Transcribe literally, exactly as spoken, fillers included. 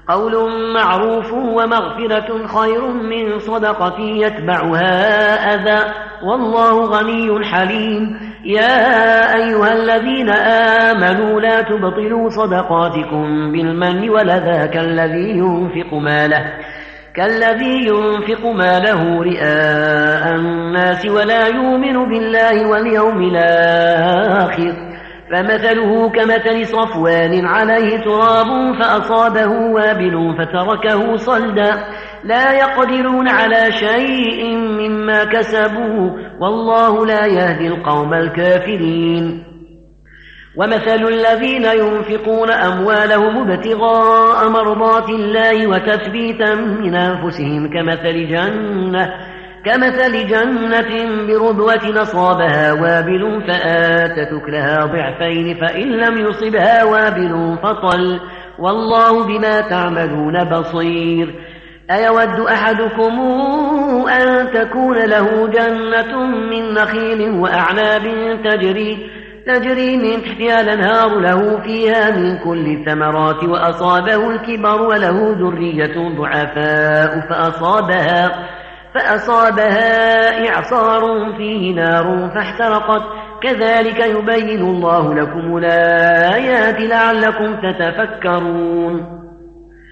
قول معروف ومغفرة خير من صدقة يتبعها أذى والله غني حليم. يا أيها الذين آمنوا لا تبطلوا صدقاتكم بالمن والأذى كالذي ينفق ماله كالذي ينفق ماله رئاء الناس ولا يؤمن بالله واليوم الآخر فمثله كمثل صفوان عليه تراب فأصابه وابل فتركه صلدا لا يقدرون على شيء مما كسبوا والله لا يهدي القوم الكافرين. ومثل الذين ينفقون أموالهم ابتغاء مرضات الله وتثبيتا من أنفسهم كمثل جنة كمثل جنة بربوة أصابها وابل فآتت أكلها ضعفين فإن لم يصبها وابل فطل والله بما تعملون بصير. أيود أحدكم أن تكون له جنة من نخيل وأعناب تجري تجري من تحتها الأنهار له فيها من كل الثمرات وأصابه الكبر وله ذرية ضعفاء فأصابها فأصابها إعصار فيه نار فاحترقت كذلك يبين الله لكم الآيات لعلكم تتفكرون.